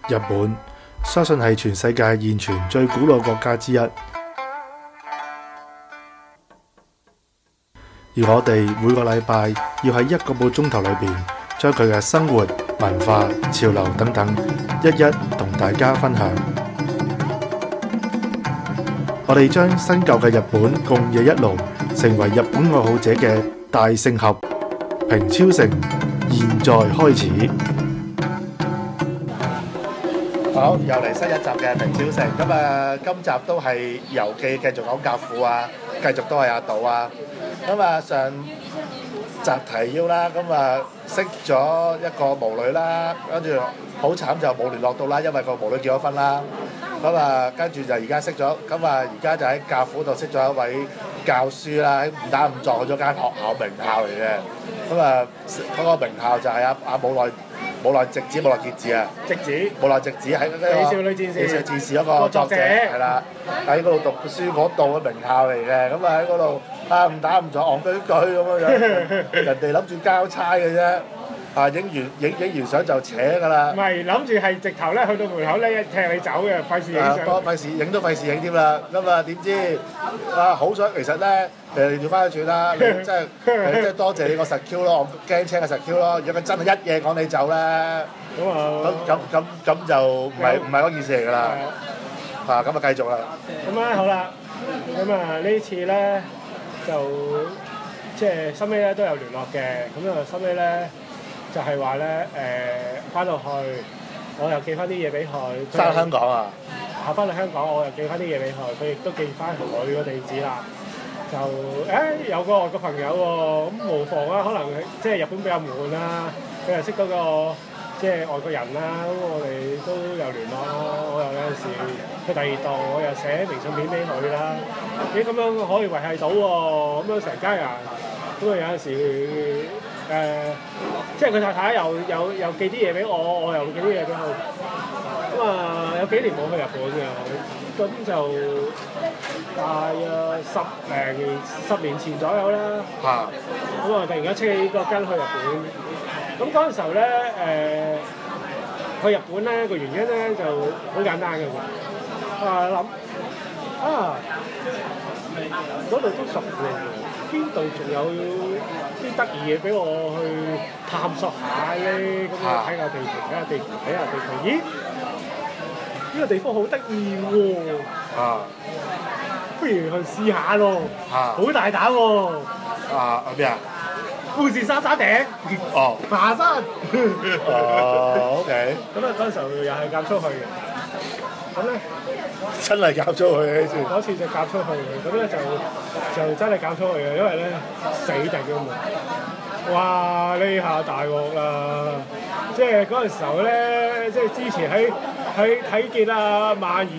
日本相信係全世界現存最古老國家之一，而我哋每個禮拜要喺1個半鐘頭裏邊，將佢嘅生活、文化、潮流等等，一一同大家分享。我哋將新舊嘅日本共冶一爐，成為日本愛好者嘅大聖合。平超城，現在開始。好，又嚟新一集嘅平超城。咁今集都係遊記，繼續講教父啊，繼續都係阿島啊。上集提要啦，識咗一個巫女啦，跟住好慘就冇聯絡到啦，因為個巫女結咗婚啦。跟住就而家識咗，而家就喺教父度識咗一位教書啦，喺誤打誤撞去咗間學校名校嚟嘅。嗰個名校就係阿武內直子、武內結子啊，武內直子喺嗰個美少女戰士嗰個作者係啦，喺嗰度讀書嗰度嘅名校嚟嘅。喺嗰度誤打誤撞戇居居咁樣，人哋諗住交差嘅啫。影完相就扯㗎啦。 唔係諗住係直頭咧，去到門口咧踢你走嘅，費事影相。 費事影都費事影添啦。點知好彩其實咧，調翻轉啦，你真係多謝你個實 Q 咯，我驚青嘅實 Q 咯。如果佢真係一嘢趕你走咧，咁就唔係嗰件事嚟㗎啦。繼續啦。 好啦，呢次咧就即係收尾咧都有聯絡嘅，收尾咧。就係話咧，翻到去我又寄翻啲嘢俾佢。 翻香港啊？ 翻到香港我又寄翻啲嘢俾佢，佢亦都寄翻佢個地址啦。就有個外國朋友喎，咁無妨啊，可能即係日本比較悶啦，佢又識到個即係外國人啦，咁我哋都有聯絡啦。我又有陣時去第二度，我又寫明信片俾佢啦。咁樣可以維係到喎，咁樣成家人，有陣時。即係佢太太又寄啲嘢俾我，我又寄啲嘢俾佢。有幾年冇去日本嘅，咁就大約10年前左右啦。突然間出起個筋去日本。嗰陣時候咧，去日本咧個原因咧就好簡單嘅喎。諗嗰度都10年，邊度仲有啲得意嘢俾我去探索下咧？睇下地圖，咦？呢個地方好得意喎！不如去試下咯！好大膽喎！ 咩啊？ 富士山頂。爬山。 OK。 嗰陣時候又係夾出去嘅。 真係夾出去嘅先。 嗰次就夾出去嘅，就真係夾出去嘅，因為咧死定㗎嘛！哇！呢下大鑊啦！即係嗰陣時候咧，即係之前喺睇見鰻魚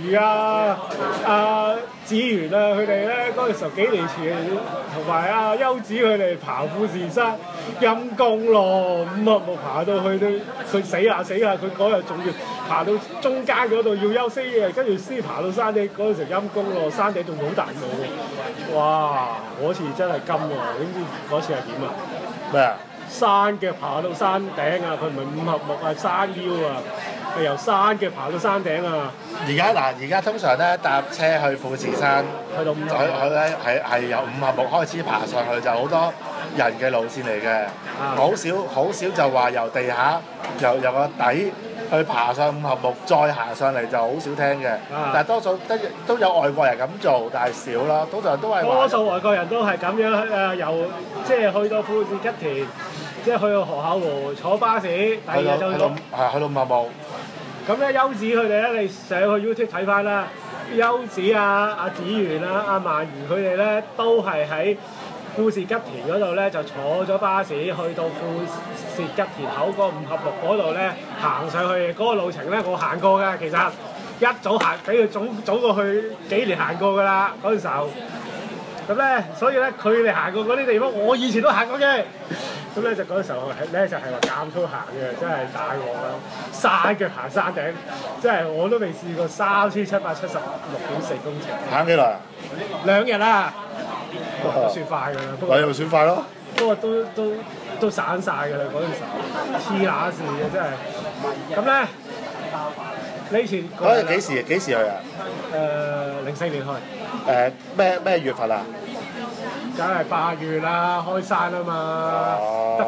子源佢哋咧嗰陣時候幾年前，同埋優子佢哋爬富士山，陰公咯，5合目爬到去都佢死下，佢嗰日仲要爬到中間嗰度要休息嘅，跟住先爬到山頂嗰陣時陰公咯，山頂仲好大霧喎！哇！嗰次真係金喎，點知嗰次係點啊？ 咩啊？ 山腳爬到山頂啊！佢唔係5合目啊，山腰啊，係由山腳爬到山頂啊！ 而家通常咧搭車去富士山， 去到5合目， 佢咧係由5合目開始爬上去，就好多人嘅路線嚟嘅。好少就話由地下由個底去爬上5合目，再行上嚟就好少聽嘅。但係多數都有外國人咁做，但係少啦。通常都係多數外國人都係咁樣由即係去到富士吉田，即係去到河口湖坐巴士，第二日就去到 5合目。 咁咧，優子佢哋咧，你上去 YouTube 睇翻啦。優子阿子源鰻魚佢哋咧都係喺富士吉田嗰度咧，就坐咗巴士去到富士吉田口嗰5合目嗰度咧行上去。嗰個路程咧，我行過㗎，其實一早行，比佢早過去幾年行過㗎啦。嗰陣時候，咁咧，所以咧佢哋行過嗰啲地方，我以前都行過嘅。咁咧就嗰陣時候咧就係話減速行嘅，真係大鑊啦！山腳行山頂，真係我都未試過3776.4公尺。 行幾耐啊 ？2日啦，算快㗎啦。不過又算快咯。 不過都散晒㗎啦，嗰陣時候黐乸線嘅真係。咁咧你以前嗰日幾時去啊？ 04年去， 咩月份啊？ 梗係8月啦，開山啊嘛，得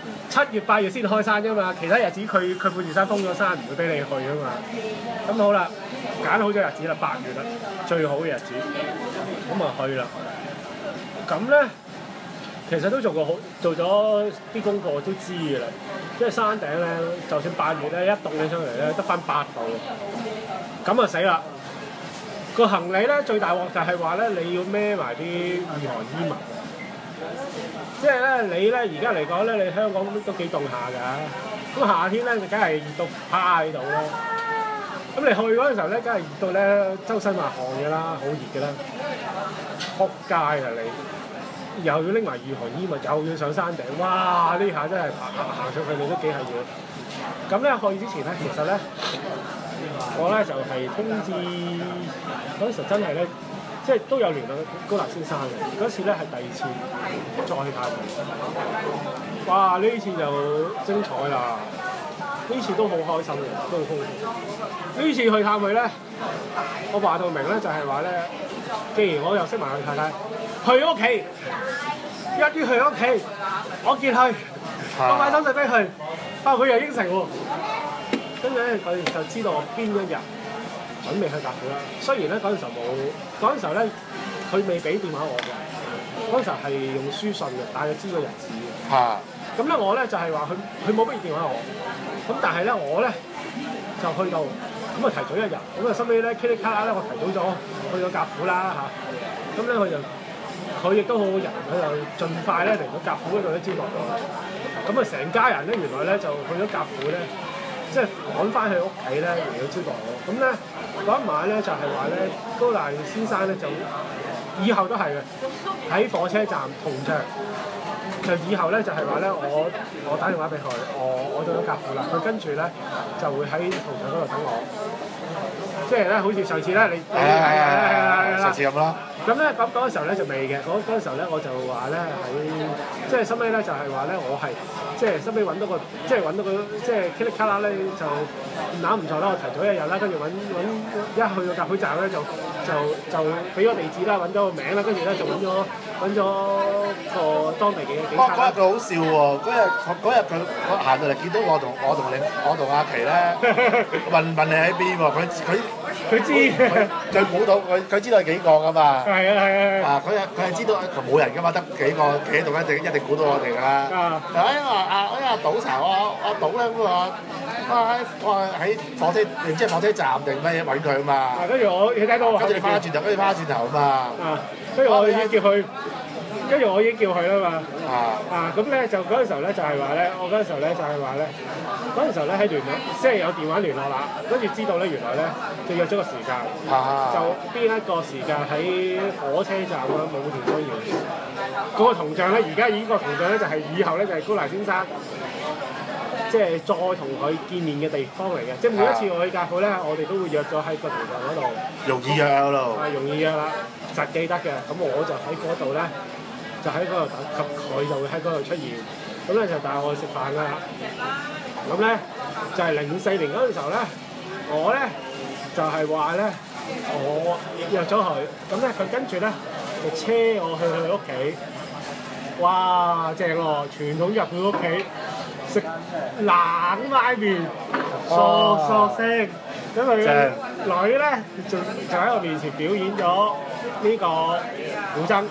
7月8月先開山啫嘛，其他日子佢富士山封咗山，唔會俾你去啊嘛。咁好啦，揀好咗日子啦，8月啦，最好嘅日子，咁啊去啦。咁咧，其實都做咗啲功課都知㗎啦，即係山頂咧，就算8月咧一凍起上嚟咧，得翻8度，咁啊死啦！個行李咧最大鑊就係話咧，你要孭埋啲御寒衣物。即係咧，你咧而家嚟講咧，你香港都幾凍下㗎。咁夏天咧，你梗係熱到趴喺度啦。咁你去嗰陣時候咧，梗係熱到咧周身抹汗㗎啦，好熱㗎啦。撲街啊你！又要拎埋御寒衣物，又要上山頂，哇！呢下真係行上去你都幾係嘢。咁咧去之前咧，其實咧我咧就係通知嗰陣時真係咧。即係都有聯絡高達先生嘅，嗰次咧係第2次再去探佢。哇！呢次就精彩啦，呢次都好開心嘅，都好豐富。呢次去探佢咧，我話到明咧就係話咧，既然我又識埋佢太太，去屋企，一於去屋企，我見佢，我買手信俾佢，佢又應承喎。跟住咧，佢就知道我邊一日準備去甲府啦。雖然咧嗰陣時候冇，嗰陣時候咧佢未俾電話我嘅，嗰陣時候係用書信嘅，但係知個日子嘅。咁咧我咧就係話佢冇俾電話我，咁但係咧我咧就去到，咁啊提早1日，咁啊收尾咧 Kitty 卡咧我提早咗去咗甲府啦嚇，咁咧佢亦都好好人，佢就盡快咧嚟到甲府嗰度咧招待我，咁啊成家人咧原來咧就去咗甲府咧。即係趕翻去屋企咧嚟到招待我，咁咧嗰一晚咧就係話咧高大先生咧就以後都係嘅，喺火車站同着，就以後咧就係話咧我打電話俾佢，我到咗甲府啦，佢跟住咧就會喺同場嗰度等我，即係咧好似上次咧你係上次咁咯。 咁咧嗰陣時候咧就未嘅，嗰陣時候咧我就話咧喺即係收尾咧就係話咧我係。即係收尾揾到個，即係噼里卡啦咧就唔錯啦，我提早1日啦，跟住揾一去到甲府站咧就俾咗地址啦，揾咗個名啦，跟住咧就揾咗個當地嘅警察。 嗰日佢好笑喎，嗰日佢行到嚟見到我同阿琪咧，問你喺邊喎？佢知，佢估到佢知道係幾個㗎嘛？ 係啊！ 佢係知道冇人㗎嘛，得幾個企喺度一定估到我哋㗎啦。阿賭茶阿賭咧咁我喺火車唔知係火車站定咩嘢揾佢啊嘛。 跟住我你睇到我跟住翻轉頭啊嘛。 跟住我已經叫佢。跟住我已經叫佢啦嘛，咁咧就嗰陣時候咧就係話咧，我嗰陣時候咧就係話咧，嗰陣時候咧喺聯絡，即係有電話聯絡啦，跟住知道咧原來咧就約咗個時間，就邊一個時間喺火車站啊武田商業嗰個銅像咧，而家已經個銅像咧就係以後咧就係高大先生，即係再同佢見面嘅地方嚟嘅，即係每一次我去甲府咧，我哋都會約咗喺個銅像嗰度， 容易約嗰度， 容易約啦，實記得嘅，咁我就喺嗰度咧。就喺嗰度等，及佢就會喺嗰度出現，咁咧就帶我去食飯㗎啦。咁咧就係04年嗰陣時候咧，我咧就係話咧，我約咗佢，咁咧佢跟住咧就車我去佢屋企，哇正喎！傳統入佢屋企食冷拉麵，嗦聲，咁佢女咧就喺我面前表演咗呢個古箏。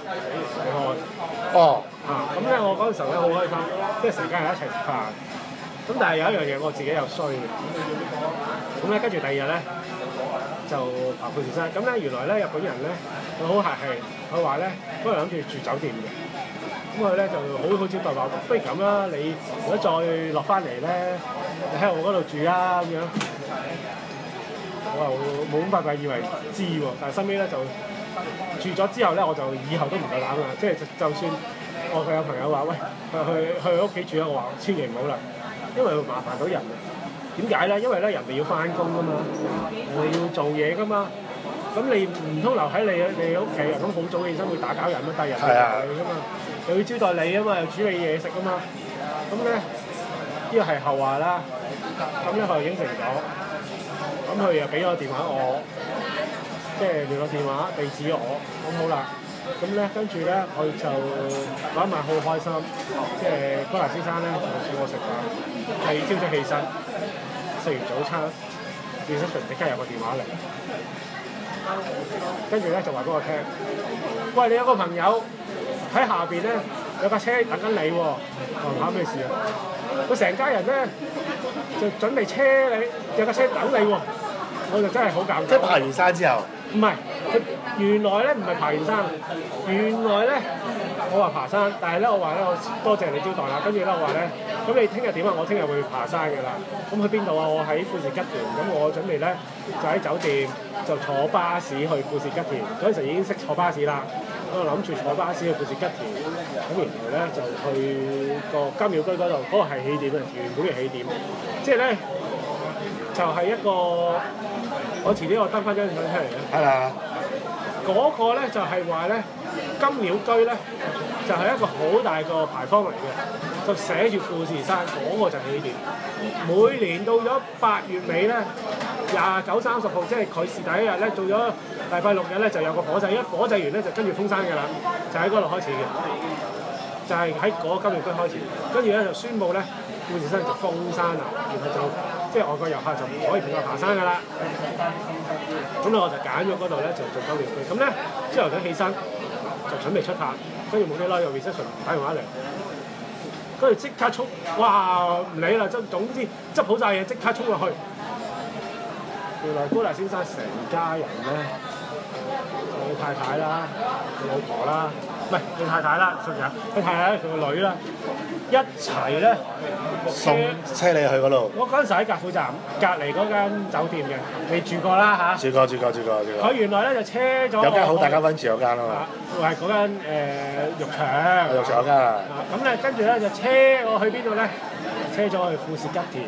咁咧我嗰陣時候咧好開心，即係成家人一齊食飯。咁但係有一樣嘢我自己又衰嘅。咁咧跟住第2日咧就爬富士山。咁咧原來咧日本人咧佢好客氣，佢話咧嗰日諗住住酒店嘅。咁佢咧就好招待我，不如咁啦，你如果再落翻嚟咧，你喺我嗰度住啦咁樣。我又冇咁快以為知喎，但係後尾咧就。住咗之後咧，我就以後都唔夠膽啦。即係就算佢有朋友話喂，去屋企住啦，我話千祈唔好啦，因為會麻煩到人。點解咧？因為咧人哋要翻工㗎嘛，人哋要做嘢㗎嘛。咁你唔通留喺你屋企啊？咁好早起身會打攪人啊，但係人哋嚟㗎嘛，又要招待你啊嘛，又煮你嘢食啊嘛。咁咧呢個係後話啦。咁咧佢就應承咗。 咁佢又俾咗電話我，即係聯絡電話地址我，咁好啦。咁咧跟住咧，佢就嗰一晚好開心，即係高達先生咧就請我食飯，係朝早起身，食完早餐，reception即刻有個電話嚟，跟住咧就話俾我聽，喂，你有個朋友喺下邊咧有架車等緊你喎，我話咩事啊？佢成家人咧就準備車你，有架車等你喎，我就真係好尷尬。 即係爬完山之後， 唔係，佢原來咧唔係爬完山，原來咧我話爬山，但係咧我話咧我多謝你招待啦，跟住咧我話咧，咁你聽日點啊？我聽日會爬山㗎啦。咁去邊度啊？我喺富士吉田，咁我準備咧就喺酒店就坐巴士去富士吉田。嗰陣時已經識坐巴士啦，我諗住坐巴士去富士吉田，咁然後咧就去個金廟居嗰度，嗰個係起點啊，原本嘅起點，即係咧就係一個。我遲啲我登翻張相出嚟嘅， 係啦， 嗰個咧就係話咧金鳥居咧就係一個好大個牌坊嚟嘅，就寫住富士山，嗰個就係起點。每年到咗8月尾咧，29、30號，即係佢是第一日咧，到咗禮拜6日咧就有個火祭，一火祭完咧就跟住封山㗎啦，就喺嗰度開始嘅，就係喺嗰個金鳥居開始，跟住咧就宣布咧富士山就封山啦，然後就。即係外國遊客就唔可以同佢爬山㗎啦，咁咧我就揀咗嗰度咧就做金鳥居，咁咧朝頭早起身就準備出發，跟住冇幾耐有 reception 打電話嚟，跟住即刻衝，哇唔理啦，總之執好晒嘢即刻衝落去。原來高達先生成家人咧，佢太太啦，佢老婆啦，唔係佢太太啦，仲有佢太太佢個女啦，一齊咧。 送車你去嗰度。 我嗰陣時喺格富站隔離嗰間酒店嘅，你住過啦嚇？住過。佢原來咧就車咗。 有間好大間溫泉有間啊嘛。 係嗰間浴場。 浴場有間啊。 咁咧跟住咧就車我去邊度咧？車咗去富士吉田，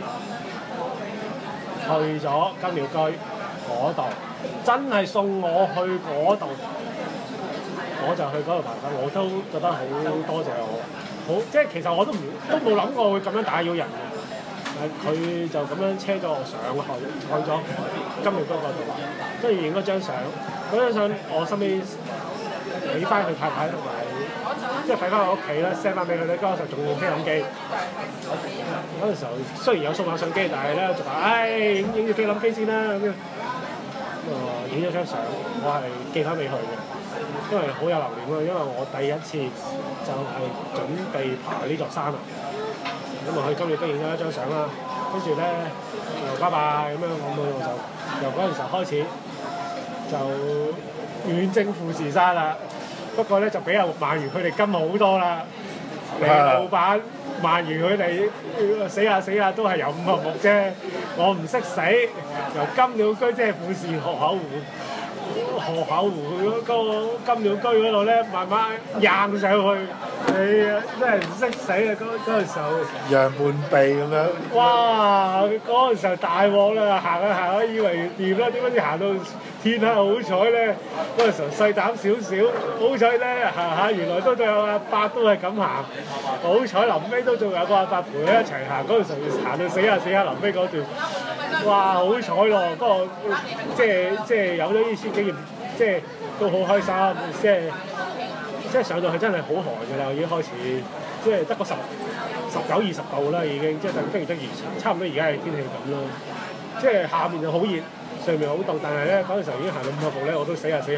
去咗金鳥居嗰度，真係送我去嗰度，我就去嗰度爬山，我都覺得好多謝我。好，即係其實我都冇諗過會咁樣打擾人嘅，佢就咁樣車咗我上去咗金鳥居嗰度，跟住影咗張相，嗰張相我後尾俾翻佢太太同埋，即係俾翻我屋企啦 send 翻俾佢咧。嗰陣時候仲用菲林機，嗰陣時候雖然有數碼相機，但係咧就話影住菲林機先啦咁樣，影咗張相，我係寄翻俾佢嘅。因為好有留念咯，因為我第一次就係準備爬呢座山啊，咁啊去金鳥居影咗一張相啦，跟住咧又拜拜咁樣，我就由嗰陣時候開始就遠征富士山啦。不過咧就比阿鰻魚佢哋跟好多啦，你老闆鰻魚佢哋死下都係有5合目啫，我唔識死，由金鳥居即係富士河口湖。河口湖嗰個金鳥居嗰度咧，慢慢硬上去，真係唔識死啊！嗰陣時候， 讓半臂咁樣。 哇！嗰陣時候大鑊啦，行下以為掂啦，點解知行到天黑好彩咧？嗰陣時候細膽少少，好彩咧行下原來都仲有阿伯都係咁行，好彩臨尾都仲有個阿伯陪佢一齊行。嗰陣時候行到死下臨尾嗰段。哇！好彩咯，不過即係有咗呢次經驗，即係都好開心，即係上到去真係好寒㗎啦，已經開始，即係得個19、20度啦，已經即係跟住得差唔多而家嘅天氣咁咯。即係下面就好熱，上面好凍，但係咧嗰陣時候已經行到5合目咧，我都死下撲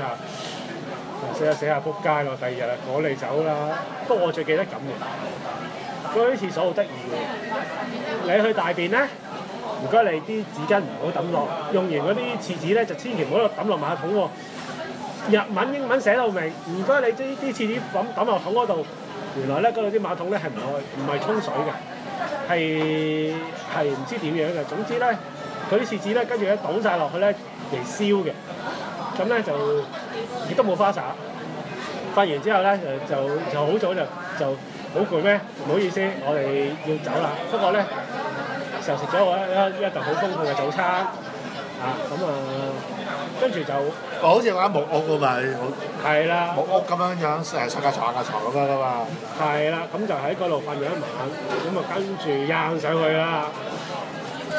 街咯。第二日啊，趕你走啦。不過我最記得咁嘅，嗰啲廁所好得意嘅，你去大便咧。唔該，你啲紙巾唔好抌落，用完嗰啲廁紙咧就千祈唔好抌落馬桶喎。日文、英文寫到明，唔該你啲廁紙抌落桶嗰度。原來咧嗰度啲馬桶咧係唔係沖水嘅，係唔知點樣嘅。總之咧，佢啲廁紙咧跟住咧倒晒落去咧嚟燒嘅。咁咧就亦都冇花灑。發完之後咧就好早就好攰咩？唔好意思，我哋要走啦。不過咧。就食咗一頓好豐富嘅早餐，跟住就好似間木屋㗎嘛， 係啦， 木屋咁樣上架床咁樣㗎嘛。 係啦，咁就喺嗰度瞓咗一晚，咁啊跟住上去啦。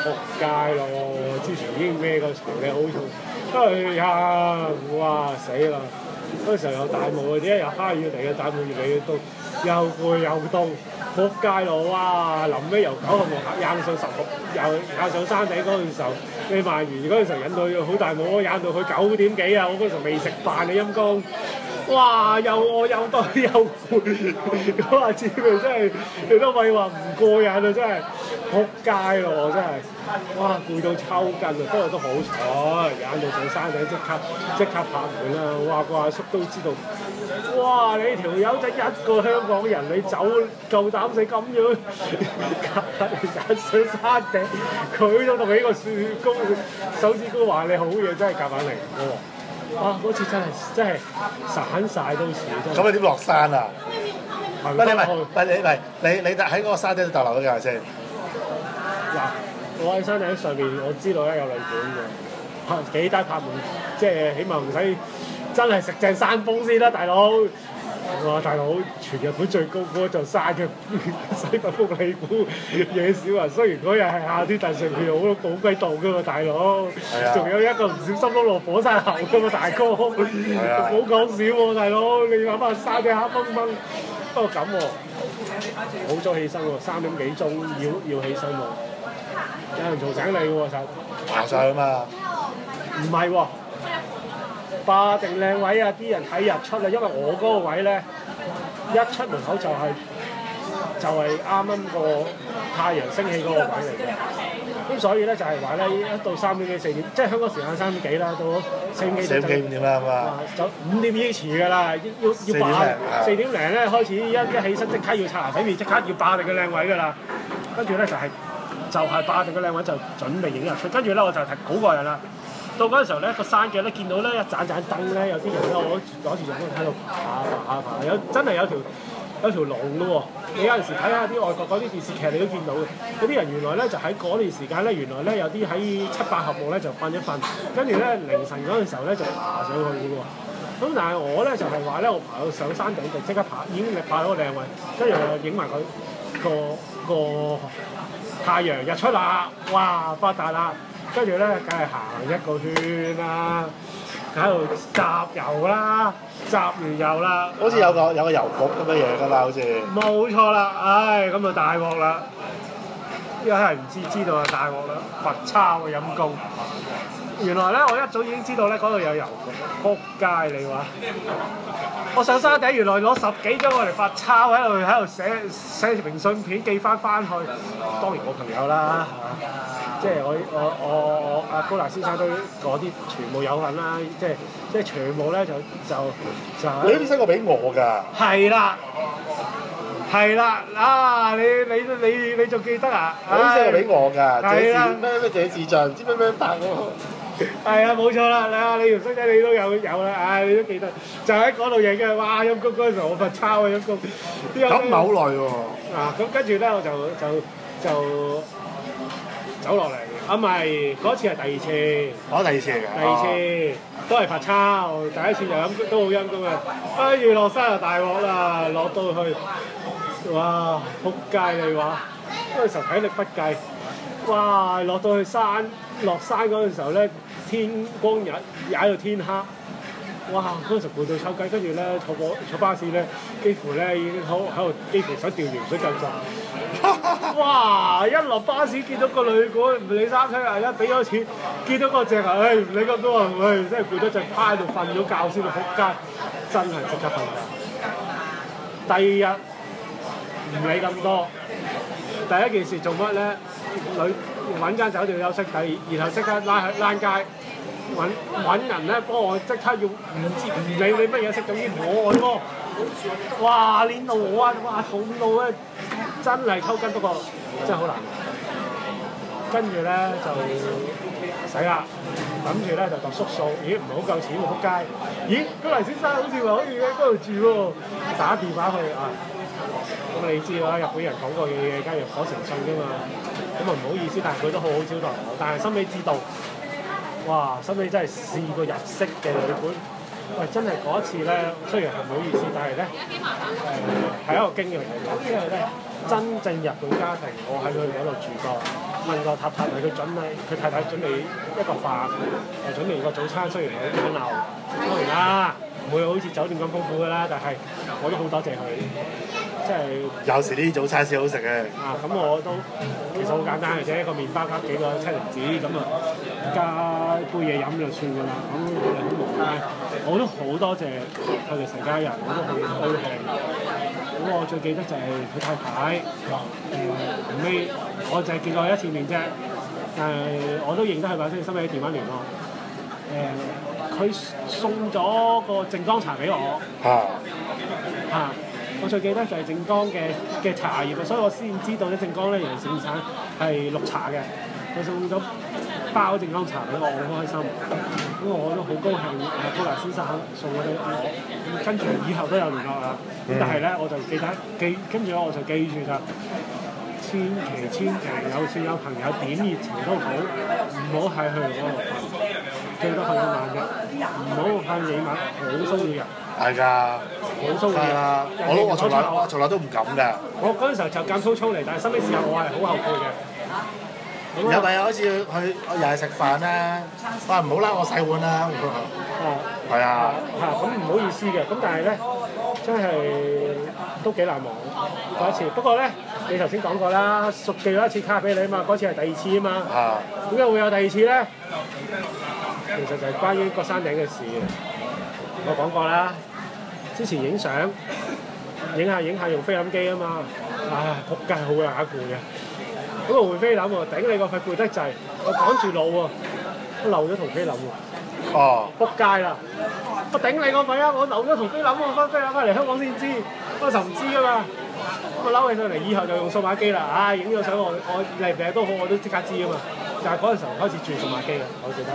仆街咯！之前已經孭個行李好重，哎呀，哇死啦！嗰時候有大霧嘅，點解又蝦雨嚟嘅？大霧越嚟越凍，又攰又凍，仆街咯！哇！臨尾由9號木行上10號，又行上山頂嗰陣時候，你萬完嗰陣時候引到好大霧，引到佢9點幾啊！我嗰時候未食飯啊陰公。哇！又餓又凍又攰，嗰下子佢真係，你都咪話唔過癮啊！真係仆街咯，真係，哇攰到抽筋啊！不過都好彩，踩到上山頂即刻拍門啦！哇個阿叔都知道，哇你條友仔一個香港人，你走夠膽死咁樣踩上山頂，佢都同你個手指公話你好嘢，真係夾硬嚟嘅喎！哇！嗰次真係散晒都似真。 咁你點落山啊？你喺嗰個山頂度逗留咗幾耐先？ 嗱，我喺山頂上面，我知道咧有旅館嘅，幾低拍門，即係起碼唔使真係食正山風先啦，大佬。哇！大佬，全日本最高嗰座山嘅西北福利庫野小人，雖然嗰日係夏天，但上面好多寶龜道㗎嘛，大佬。仲有一個唔小心都落火山口㗎嘛，大哥。唔好講笑喎，大佬，你諗下山頂黑掹掹。不過咁喎，好早起身喎，3點幾鐘要起身喎，有人嘈醒你喎，實。 爬上去啊嘛。 唔係喎。霸定靚位啊！啲人睇日出啊，因為我嗰個位咧，一出門口就係啱啱個太陽升起嗰個位嚟嘅。咁所以咧就係話咧，一到3點幾4點，即係香港時間3點幾啦，到4點幾 4點幾5點啦嘛。 就5點已經遲㗎啦，要霸4點零咧開始一起身即刻要刷牙洗面，即刻要霸定個靚位㗎啦。跟住咧就係霸定個靚位就準備影日出，跟住咧我就好過癮啦。到嗰陣時候咧，個山腳咧見到咧一盞燈咧，有啲人咧我攞住陽光喺度爬，真係有條龍嘅喎。你有陣時睇下啲外國嗰啲電視劇，你都見到嘅。嗰啲人原來咧就喺嗰段時間咧，原來咧有啲喺7、8合目咧就瞓一瞓，跟住咧凌晨嗰陣時候咧就爬上去嘅喎。咁但係我咧就係話咧，我爬到上山頂就即刻爬，已經爬到個靚位，跟住影埋佢個太陽日出啦，哇發達啦！跟住咧，梗係行一個圈啦，喺度集郵啦，集完郵啦， 好似有個郵局咁嘅嘢㗎嘛，好似。冇錯啦，唉，咁就大鑊啦！一係唔知道就大鑊啦，罰抄啊陰公！原來咧，我一早已經知道咧，嗰度有郵局，仆街你話！我上山頂原來攞10幾張我嚟罰抄，喺度寫明信片寄翻去，當然我朋友啦嚇。即係我阿高達先生都嗰啲全部有份啦，即係全部咧就你呢啲新個俾我㗎。 係啦，啊你仲記得啊？ 你呢啲個俾我㗎， 係啦， 咩這字像唔知咩白喎。 係啊，冇錯啦，你條衰仔你都有啦，唉你都記得，就喺嗰度影嘅，哇陰公嗰陣時候我罰抄啊陰公。 咁唔係好耐喎。 咁跟住咧我就走落嚟，唔係嗰次係第2次。 第2次嚟㗎。 第2次都係罰抄，第1次就都好陰公啊！跟住落山就大鑊啦，落到去，哇仆街你話，嗰陣時候體力不繼，哇落到去落山嗰陣時候咧，天光踩到天黑，哇嗰陣時攰到抽筋，跟住咧坐巴士咧，幾乎咧已經喺度幾乎想掉鹽水咁滯。哇！一落巴士見到個旅館唔理3七啊，一俾咗錢見到個隻啊，唉唔理咁多啊，唉真係攰得滯，趴喺度瞓咗覺先到仆街，真係即刻瞓覺。第2日唔理咁多，第一件事做乜咧？揾間酒店休息，然後即刻躝街揾人咧幫我即刻要唔理你乜嘢識，總之我按摩。哇！練到我啊，哇痛到咧真係抽筋，不過真係好難。跟住咧就死啦，諗住咧就度縮數，咦唔係好夠錢喎仆街！咦高黎先生好似話可以喺嗰度住喎，打電話去啊！咁你知啦，日本人講過嘅嘢梗係講誠信㗎嘛，咁啊唔好意思，但係佢都好好招待我，但係心裏知道，哇心裏真係試過日式嘅旅館。喂，真係嗰一次咧，雖然係唔好意思，但係咧係一個經驗嚟嘅，因為咧真正日本家庭，我喺佢嗰度住過， 問個太太佢太太準備一個飯，準備個早餐，雖然係好簡陋，當然啦，唔會好似酒店咁豐富㗎啦，但係我都好多謝佢，即係有時呢啲早餐先好食嘅。 咁我都其實好簡單嘅啫，一個麵包加幾個七靈子咁啊，加杯嘢飲就算㗎啦。咁佢哋好無奈，我都好多謝佢哋成家人，我都好高興。咁我最記得就係佢太太，後尾我就係見過佢一次面啫，但係我都認得佢把聲，收尾電話聯絡。佢送咗個靜岡茶俾我。我最記得就係靜岡嘅茶葉，所以我先知道咧靜岡咧原來盛產係綠茶嘅。佢送咗包靜岡茶俾我，我好開心。咁我都好高興，高達先生送咗俾我。咁跟住以後都有聯絡啦。咁但係咧，我就跟住我就記住就千祈有算有朋友點熱情都好，唔好係去嗰度瞓，最多瞓一晚啫，唔好瞓幾晚，好騷擾人。 係㗎， 好騷擾人。 我從來都唔敢㗎。 我嗰陣時候就咁粗粗嚟，但係收尾時候我係好後悔嘅。 有咪好似去又係食飯啦，我話唔好啦，我洗碗啦。係啊。 咁唔好意思嘅，咁但係咧真係都幾難忘嗰一次。不過咧，你頭先講過啦，熟寄咗一次卡俾你啊嘛，嗰次係第二次啊嘛。點解會有第二次咧？其實就係關於個山頂嘅事。我講過啦，之前影相，影下用菲林機啊嘛，仆街好乸攰嘅。嗰個換菲林喎，頂你個肺攰得滯，我趕住路喎，我漏咗同菲林喎。仆街啦！我頂你個肺啊！我漏咗同菲林喎，翻菲林翻嚟香港先知，嗰時候唔知㗎嘛。我嬲起上嚟，以後就用數碼機啦。影咗相我嚟唔嚟都好，我都即刻知㗎嘛。就係嗰陣時候開始轉數碼機嘅，我記得。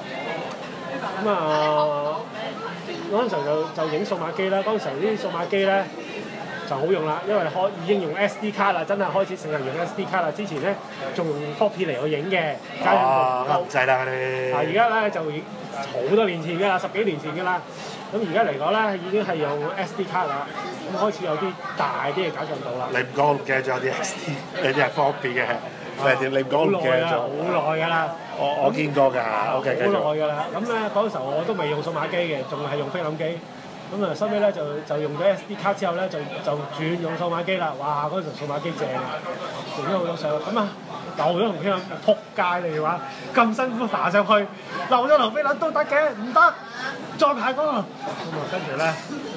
嗰陣時候就影數碼機啦。嗰陣時候啲數碼機咧就好用啦，因為已經用 SD 卡啦，真係開始成日用 SD 卡啦。之前咧仲用 copy 嚟去影嘅，加上唔制啦你。 而家咧就好多年前㗎啦，10幾年前㗎啦。咁而家嚟講咧已經係用 SD 卡啦，咁開始有啲大啲嘅解像度啦。 你唔講我唔記得咗有啲 SD，有啲係方便嘅。你唔講我唔記得咗。 好耐㗎啦。 我見過㗎。OK，繼續。 好耐㗎啦。咁咧嗰陣時候我都未用數碼機嘅，仲係用菲林機。咁收尾咧就用咗 SD 卡之後咧就轉用數碼機啦。哇！嗰陣時數碼機正啊，影咗好多相。咁漏咗同菲林撲街你話，咁辛苦爬上去，漏咗同菲林都得嘅，唔得，再爬過。咁跟住咧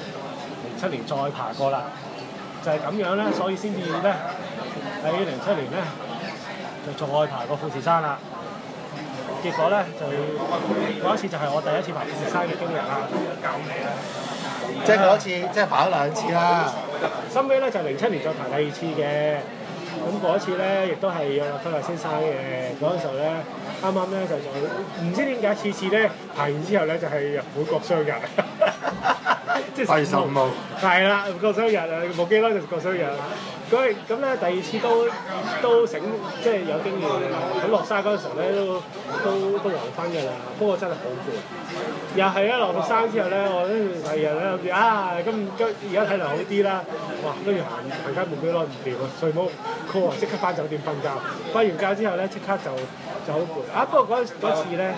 07年再爬過啦，就係咁樣咧，所以先至咧喺07年咧就再爬過富士山啦。結果咧就嗰一次就係我第一次爬富士山嘅經歷啦。 即係嗰次，即係爬咗2次啦。 收尾咧就07年再爬第2次嘅，咁嗰一次咧亦都係約落區先生嘅。嗰陣時候咧，啱啱咧就唔知點解次咧爬完之後咧就係日本國殤日，即係15號。係啦，國殤日啊，冇記啦就國殤日。咁咧第2次都醒，即係有經驗㗎啦。咁落山嗰陣時候咧都黃昏㗎啦，不過真係好攰。又係啊！落到山之後咧，我跟住第二日咧諗住咁而家睇嚟好啲啦。哇！跟住行街冇幾耐唔掂啊，睡冇 call 即刻翻酒店瞓覺。瞓完覺之後咧，即刻就好攰。不過嗰次咧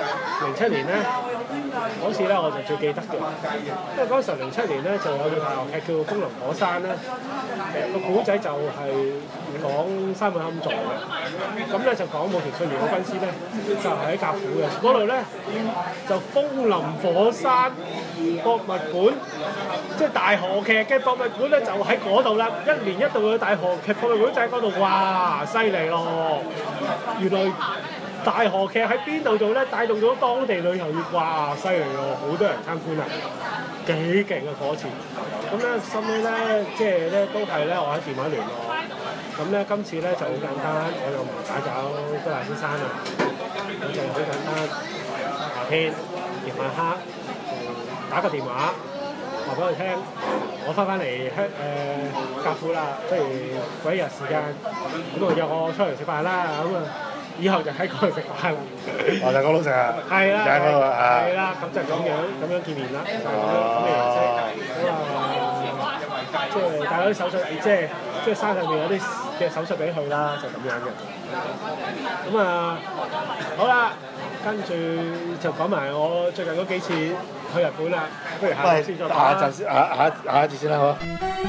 ，07年咧嗰次咧我就最記得嘅，因為嗰陣時候07年咧就有套大學劇叫《風林火山》咧，個古仔就係講山本勘助嘅。咁咧就講武田信玄嘅軍師咧，就喺甲府嘅嗰度咧就風林火山博物館，即係大河劇嘅博物館咧，就喺嗰度啦。1年1度嘅大河劇博物館就喺嗰度，哇！犀利咯！原來大河劇喺邊度做咧？帶動咗當地旅遊業，哇！犀利咯，好多人參觀啊，幾勁啊嗰次！咁咧，後尾咧，即係咧都係咧，我喺電話聯絡。咁咧，今次咧就好簡單，我又唔打攪高大先生啦，咁就好簡單。夏天夜晚黑打個電話話俾佢聽，我翻嚟甲府啦，不如嗰一日時間，咁就約我出嚟食飯啦，咁以後就喺嗰度食飯啦。 就嗰度食啊？ 係啦， 喺嗰度啊。 係啦，咁就咁樣見面啦，就咁嘅形式。即係大家啲手勢，即係即係山上面有啲嘅手術俾佢啦，就咁樣嘅。咁啊，好啦，跟住就講埋我最近嗰幾次去日本啦。不如下次先再講啦。 下一節先啦，好。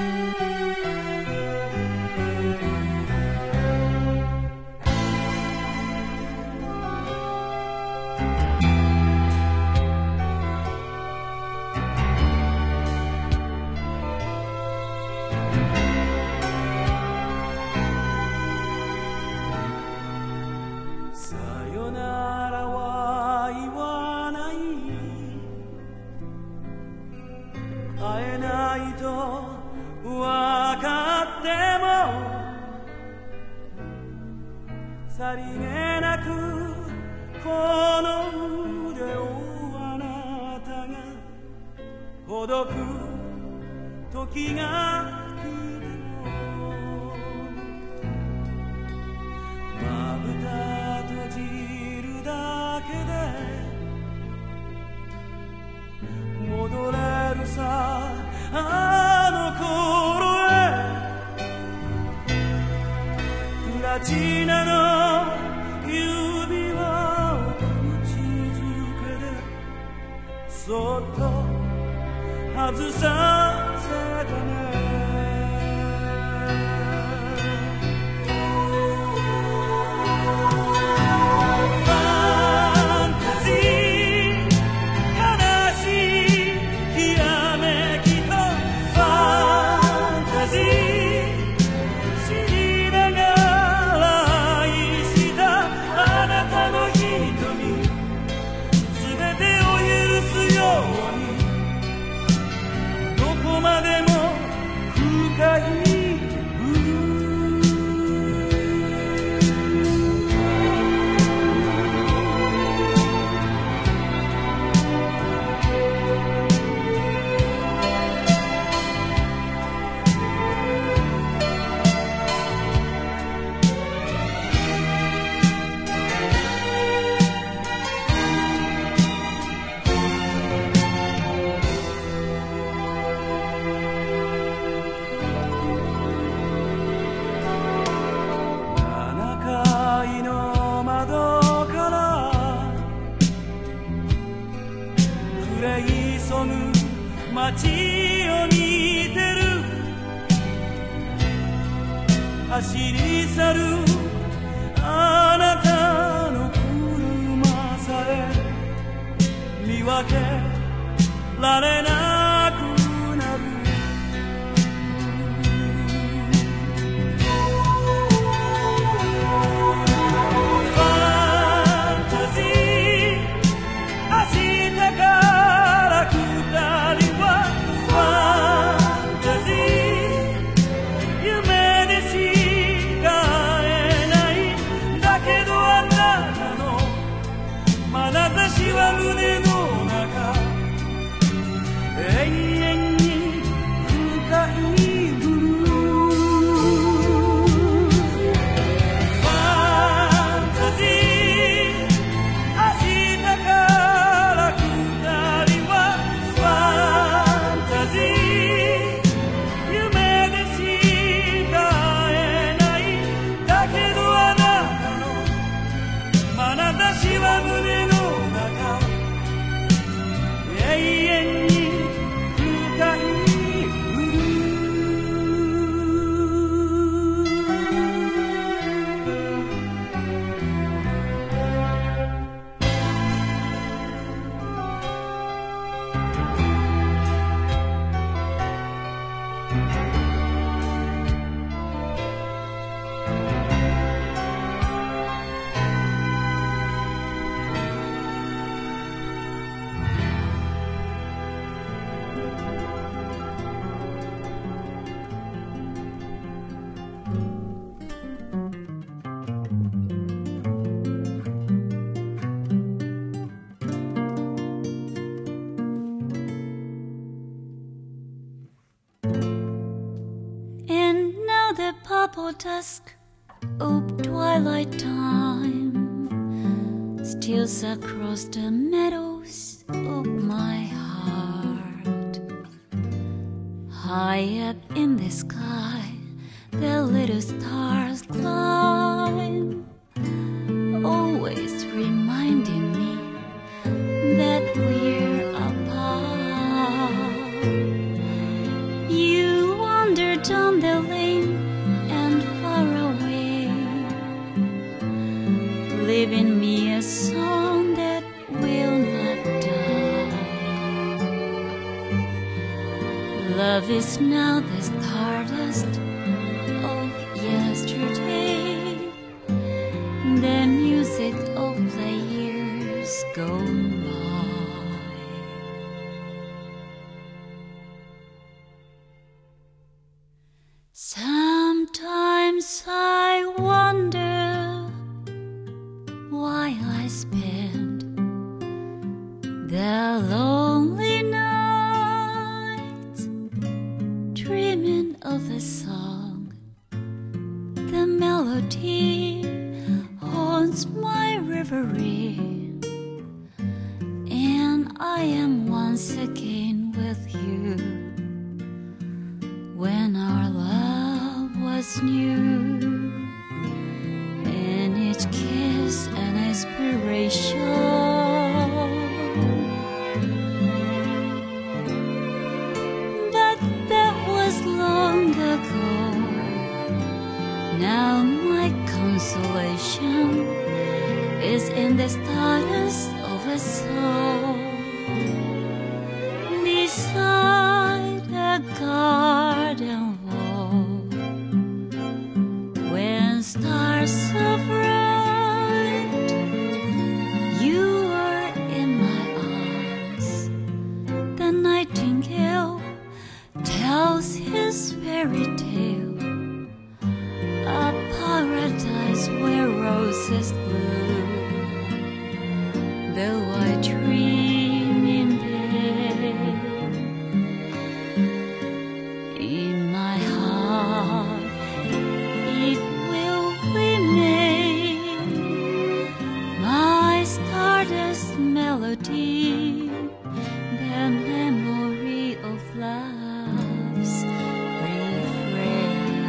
さりげなくこの腕をあなたがほどく時が来るのまぶた閉じるだけで戻れるさあの頃へプラチナの指輪を口づけでそっと外させたねファンタジー悲しいひらめきとファンタジー知りながら愛したあなたの瞳全てを許すようにどこまでも深い街を見てる走り去るあなたの車さえ見分けられなくなるファンタジー明日から二人ファンタジー夢でしか会えないだけどあなたの眼差しは胸の中永遠に深いブルーファンタジー明日から二人はファンタジー夢でしか会えないだけどあなたの眼差しは胸の中永遠に深いブルー And now the purple dusk of twilight time steals across the meadows of my heart. High up in the sky, the little stars climb, always reminding me that we're apart. You wander down the lane and far away, leaving me a song that will not die. Love is now the stardust of yesterday, the music of the years gone by. Sometimes I wonder why I spend the lonely nights dreaming of a song. The melody haunts my reverie, and I am once again with you when our love was new, and each kiss an inspiration. But that was long ago. Now my consolation is in the stardust of a song beside a garden wall. When stars so bright, you are in my arms. The nightingale tells his fairy tale, a paradise where roses bloom, though I dream in bed. In my heart it will remain, my stardust melody, the memory of love's refrain.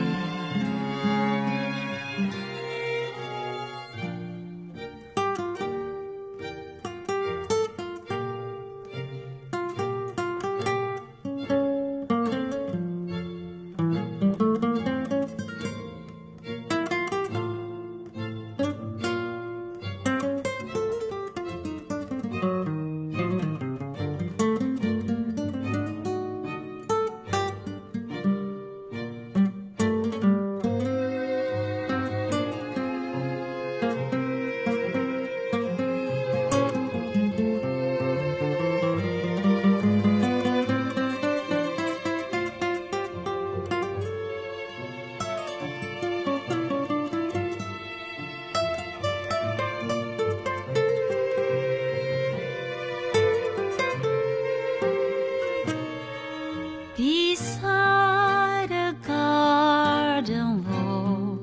Beside a garden wall,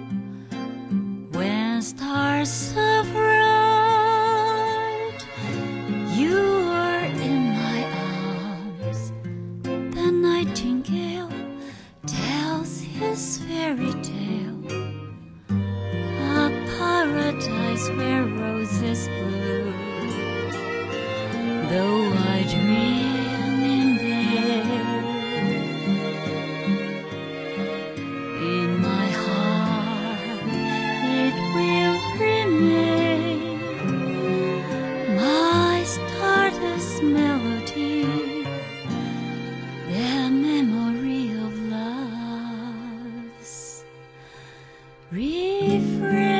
when stars so bright, you are in my arms. The nightingale tells his fairy tale, a paradise where roses bloom, though I dream in bed. In my heart it will remain, my stardust melody, the memory of love's refrain.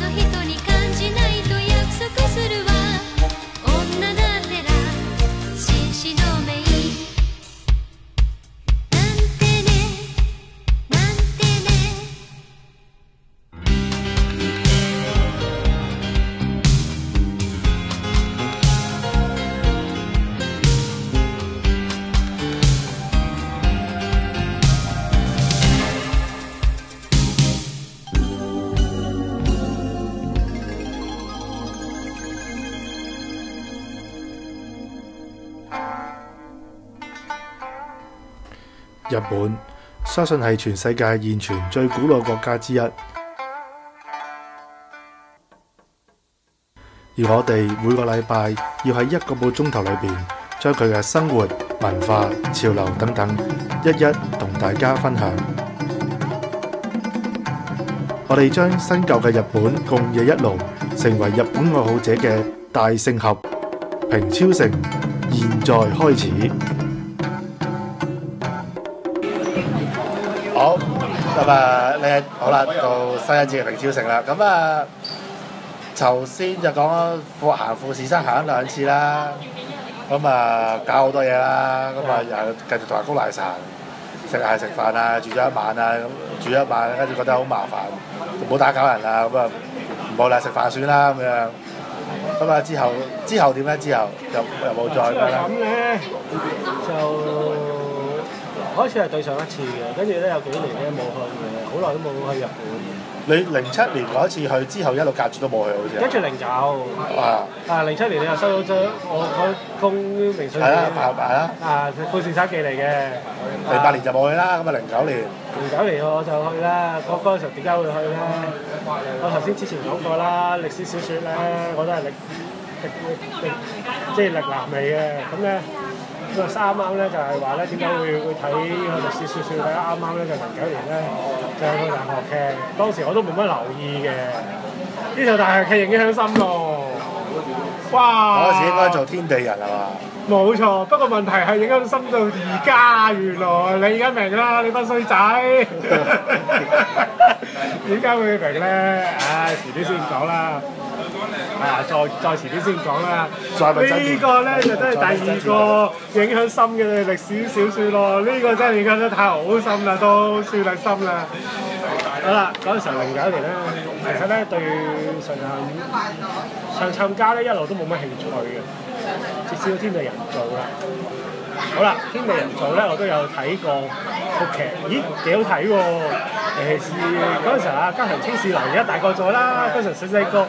の人に感じないと約束するわ女だってら紳士の命なんてねなんてね日本相信係全世界現存最古老國家之一，而我哋每個禮拜要喺1個半鐘頭裏邊，將佢嘅生活、文化、潮流等等，一一同大家分享。我哋將新舊嘅日本共冶一爐，成為日本愛好者嘅大聖合。平超城現在開始。好，咁呢好啦，到新一節嘅平超城啦。咁頭先就講行富士山行咗2次啦，咁搞好多嘢啦，咁又繼續同阿高麗神食飯啊，住咗1晚啊，咁住咗1晚，跟住覺得好麻煩，唔好打攪人啦，咁唔好啦，食飯算啦咁樣。咁之後點咧？之後又冇再咩咧？ 咁咧就開始係對上一次嘅，跟住咧有幾年咧冇去嘅，好耐都冇去日本。 你07年嗰次去之後一路隔住都冇去好似。 跟住09。07年你又收到張我嗰封明信片。 係啦。 富士山寄嚟嘅。 08年就冇去啦，咁09年。 09年我就去啦，嗰個時候點解會去咧？我頭先之前講過啦，歷史小説咧，我都係即係歷男嚟嘅，咁咧。咁啊啱啱咧就係話咧點解會睇歷史小説咧？啱啱咧就09年咧就去大學劇，當時我都冇乜留意嘅。呢套大學劇影響深咯，哇！ 嗰時應該做天地人係嘛？ 冇錯，不過問題係影響深到而家，原來你而家明啦，你班衰仔點解會明咧？唉，遲啲先講啦。再遲啲先講啦。呢個咧就真係第2個影響深嘅歷史小説咯。呢個真係影響得太好深啦，都算係深啦。好啦，嗰陣時候09年咧，其實咧對上杉家咧一路都冇乜興趣嘅，直至到天地人做啦。好啦，天地人做咧我都有睇過套劇，咦幾好睇喎！尤其是嗰陣時啊，加藤清史郎而家大個咗啦，嗰陣細個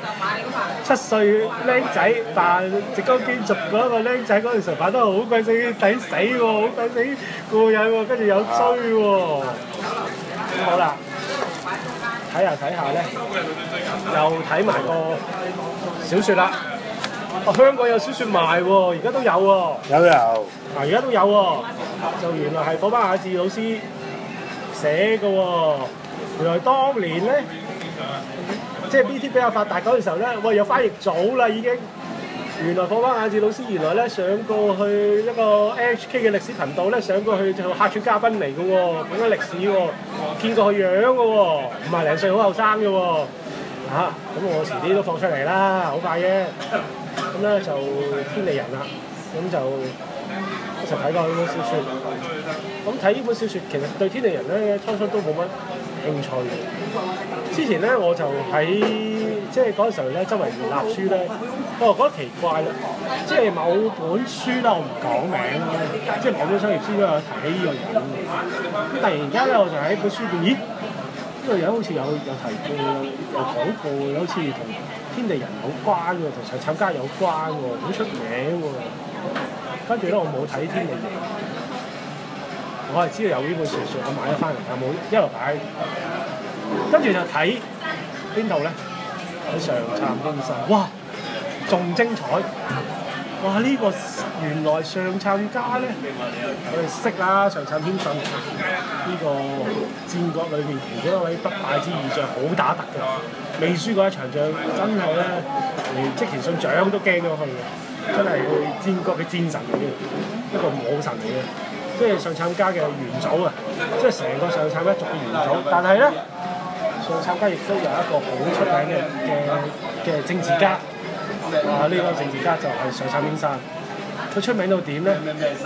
7歲僆仔扮直江兼續嗰個僆仔，嗰陣時扮得好鬼死抵死喎，好鬼死過癮喎，跟住有追喎。咁好啦，睇下咧，又睇埋個小説啦。香港有小説賣喎，而家都有喎。有。而家都有喎，就原來係火巴雅治老師寫嘅喎。原來當年咧，即係 BT 比較發達嗰陣時候咧，喂有翻譯組啦已經。原來火巴雅治老師原來咧上過去一個 NHK 嘅歷史頻道咧，上過去做客串嘉賓嚟嘅喎，講緊歷史喎，見過佢樣嘅喎，50歲好後生嘅喎。咁我遲啲都放出嚟啦，好快嘅。咁咧就天地人啦，咁就一齊睇過呢本小説。咁睇呢本小説，其實對天地人咧初初都冇乜興趣嘅。之前咧我就喺即係嗰陣時候咧，周圍立書咧，我覺得奇怪啦。即係某本書啦，我唔講名啦，即係某本商業書都有提起呢個人。咁突然間咧，我就喺本書度，咦？呢個人好似有提過，有講過，好似同天地人有關喎，同上杉家有關喎，好出名喎。跟住咧，我冇睇天地人，我係知道有呢本小説，我買咗翻嚟，但冇一路擺。跟住就睇邊度咧？喺上杉謙信，哇，仲精彩！哇，呢個原來上杉家咧，我哋識啦，上杉謙信呢個戰國裏邊其中一位不敗之義將，好打得嘅，未輸過一場仗，真係咧，連織田信長都驚咗佢嘅，真係戰國嘅戰神嚟嘅，一個武神嚟嘅，即係上杉家嘅元祖啊，即係成個上杉一族嘅元祖。但係咧， 上杉家亦都有一個好出名嘅政治家，呢個政治家就係上杉英山。佢出名到點咧？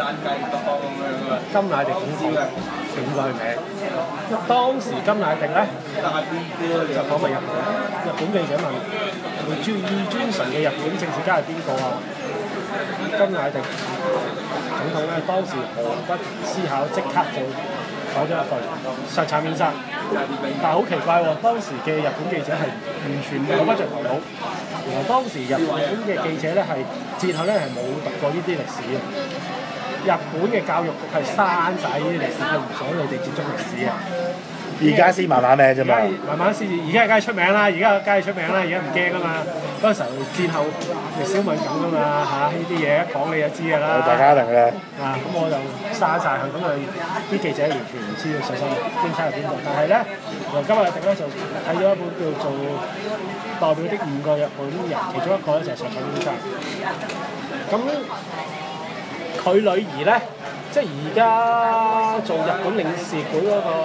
甘迺迪總統點過佢名。當時甘迺迪咧就訪問日本記者問：最尊崇嘅日本政治家係邊個啊？甘迺迪總統咧當時毫不思考，即刻就講咗一句上杉英山。但係好奇怪喎，當時嘅日本記者係完全冇乜着頭腦。原來當時日本嘅記者咧係戰後咧係冇讀過呢啲歷史嘅。日本嘅教育局係刪晒呢啲歷史，佢唔想你哋接觸歷史嘅。 而家先慢慢咩啫嘛？ 慢慢先，而家梗係出名啦，而家梗係出名啦，而家唔驚啊嘛。嗰陣時候戰後歷史敏感噶嘛呢啲嘢一講你就知㗎啦。 大家明嘅。 咁我就刪晒佢，咁啲記者完全唔知道上杉英山係邊個。但係咧，甘迺迪咧就睇咗一本叫做《代表的5個日本人》，其中一個咧就係上杉英山。咁佢女兒咧，即係而家做日本領事館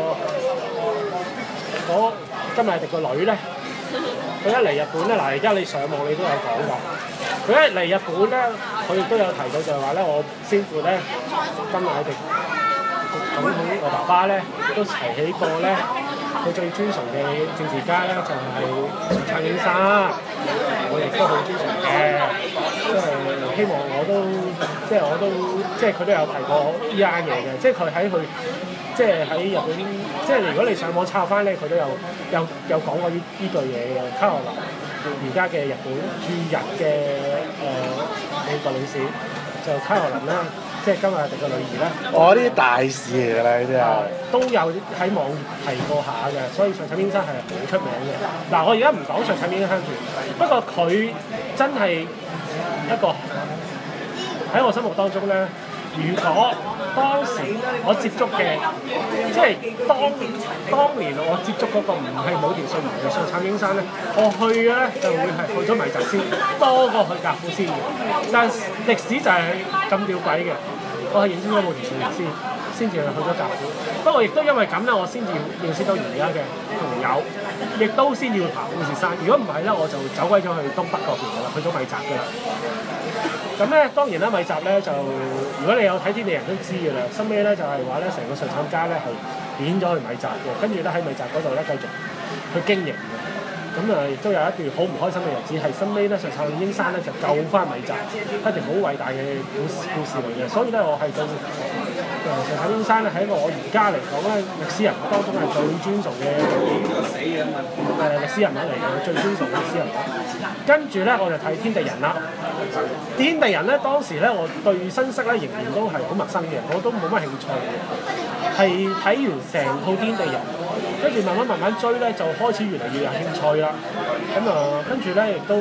嗰甘迺迪個女咧，佢一嚟日本咧，而家你上網你都有講㗎。佢一嚟日本咧，佢亦都有提到就係話咧，我先父咧甘迺迪總統我爸爸咧都提起過咧，佢最尊崇嘅政治家咧就係上杉英山，我亦都好尊崇嘅，希望我都即係佢都有提過呢樣嘢嘅，即係佢喺喺日本，即係如果你上網抄翻咧，佢都有講過呢句嘢嘅。卡羅琳而家嘅日本駐日嘅美國領事就卡羅琳啦，即係甘迺迪個女兒咧。 呢啲大事嚟㗎啦，呢啲啊。 都有喺網頁提過下嘅，所以上杉英山係好出名嘅。嗱，我而家唔講上杉英山住，不過佢真係一個喺我心目當中咧。如果當時我接觸嘅，即係當年我接觸嗰個唔係武田信玄嘅上杉英山咧，我去嘅咧就會係去咗米澤先，多過去甲府先嘅。但歷史就係咁吊詭嘅，我係認識咗武田信玄先至去咗甲府。不過亦都因為咁咧，我先至認識到而家嘅朋友，亦都先要爬富士山。如果唔係咧，我就走鬼咗去東北嗰邊㗎啦，去咗米澤㗎啦。咁咧當然啦，米澤咧就如果你有睇天地人都知㗎啦，收尾咧就係話咧成個上杉家咧係貶咗去米澤嘅，跟住咧喺米澤嗰度咧繼續去經營嘅。咁亦都有一段好唔開心嘅日子，係收尾咧上杉英山咧就救翻米澤，一段好偉大嘅故事嚟嘅。所以咧我係對上杉英山咧喺我而家嚟講咧，歷史人物當中係最尊崇嘅歷史人物嚟嘅，最尊崇嘅歷史人物。跟住咧我就睇天地人啦。天地人咧當時咧我對新式咧仍然都係好陌生嘅，我都冇乜興趣嘅。係睇完成套天地人，跟住慢慢追咧，就開始越嚟越有興趣啦。跟住咧亦都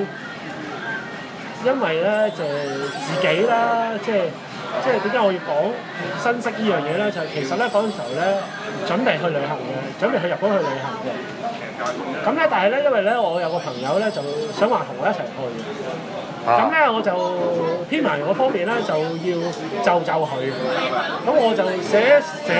因為咧就自己啦，即係點解我要講新式呢樣嘢咧？就係其實咧嗰陣時候咧準備去旅行嘅，準備去日本去旅行嘅。咁咧，但係咧，因為咧我有個朋友咧就想話同我一齊去嘅。咁咧我就編埋嗰方面咧就要就佢，咁我就寫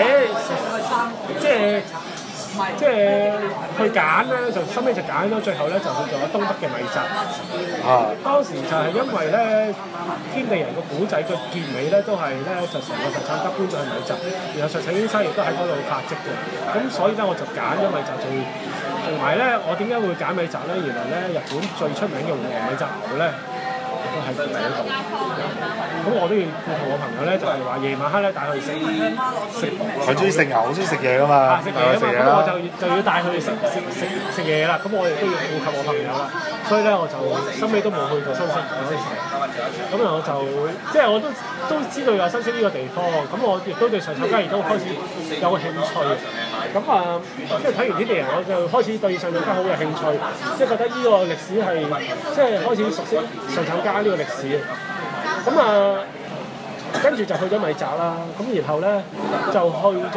即係去揀咧，就收尾就揀咗，最後咧就去咗東北嘅米澤。當時就係因為咧天地人個古仔個結尾咧都係咧就成個上杉家搬咗去米澤，然後上杉英山亦都喺嗰度發跡嘅，咁所以咧我就揀咗米澤做。同埋咧，我點解會揀米澤咧？原來咧日本最出名嘅和米澤牛咧。都喺嗰度，咁我都要同我朋友咧，就係話夜晚黑咧帶佢食。 佢中意食牛，好中意食嘢噶嘛。 食嘢啊嘛，咁我就要帶佢去食嘢啦。咁我亦都要顧及我朋友啦。所以咧，我就收尾都冇去過新潟嗰陣時。咁我就即係我都知道有新潟呢個地方，咁我亦都對上杉家亦都開始有個興趣。咁即係睇完天地人，我就開始對上杉家好有興趣，即係覺得呢個歷史係即係開始熟悉上杉家呢個歷史。咁跟住就去咗米澤啦。咁然後咧就去咗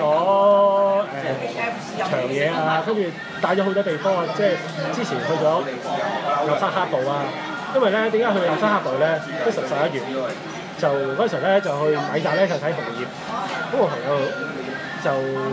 長野啊，跟住帶咗好多地方啊，即係之前去咗鴨山黑部啊。因為咧點解去鴨山黑部咧？都11月，就嗰陣時咧就去米澤咧就睇紅葉。咁我朋友就